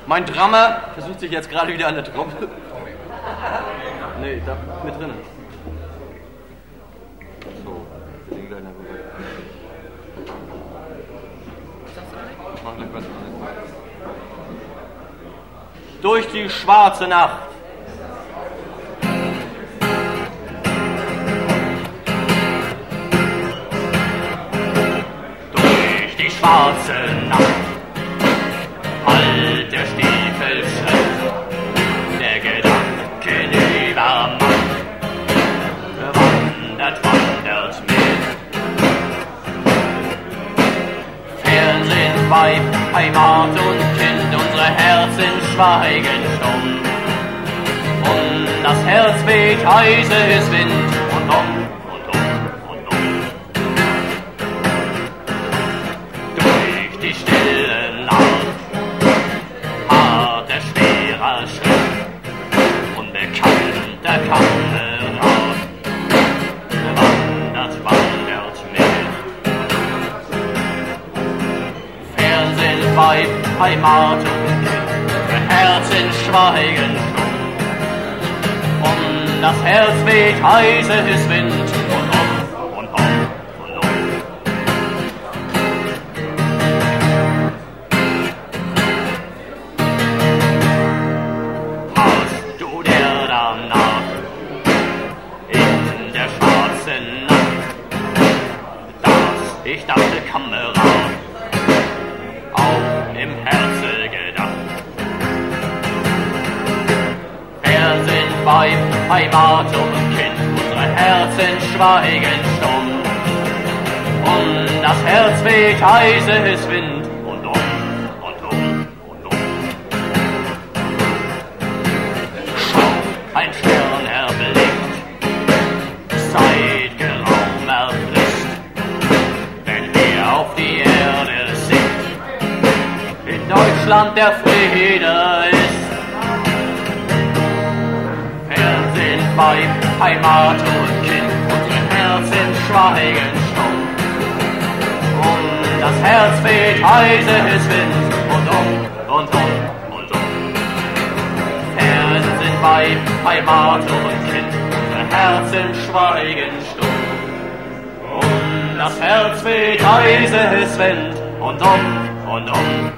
Mein Drummer versucht sich jetzt gerade wieder an der Trommel. Nee, da mit drin. So, wir sind gleich nach rüber. Mach gleich was anderes. Durch die schwarze Nacht. Durch die schwarze Nacht. Halt der Stiefelschritt, der Gedanken übermacht, wandert mit. Fernsehen, Weib, Heimat und Kind, unsere Herzen schweigen stumm. Und das Herz weht heißes Wind und durch die stille Nacht. Harter, schwerer Schritt, unbekannter Kamerad, wandert mit. Fernsehen, Weib, Heimat und Kind, Herzen schweigen stumm. Und das Herz weht heißes Wind und ich dachte, Kamerad, auch im Herzen gedacht. Fernsehen, Weib, Heimat und Kind, unsere Herzen schweigen stumm. Und das Herz weht heißes Wind und Schau, ein Stern erblickt, seit geraumer Frist, auf die Erde singt, in Deutschland der Friede ist. Fernsehen, Weib, Heimat und Kind, unsere Herzen schweigen stumm. Und das Herz weht heißes Wind und Fernsehen, Weib, Heimat und Kind, unsere Herzen schweigen stumm. Das Herz weht heißes Wind und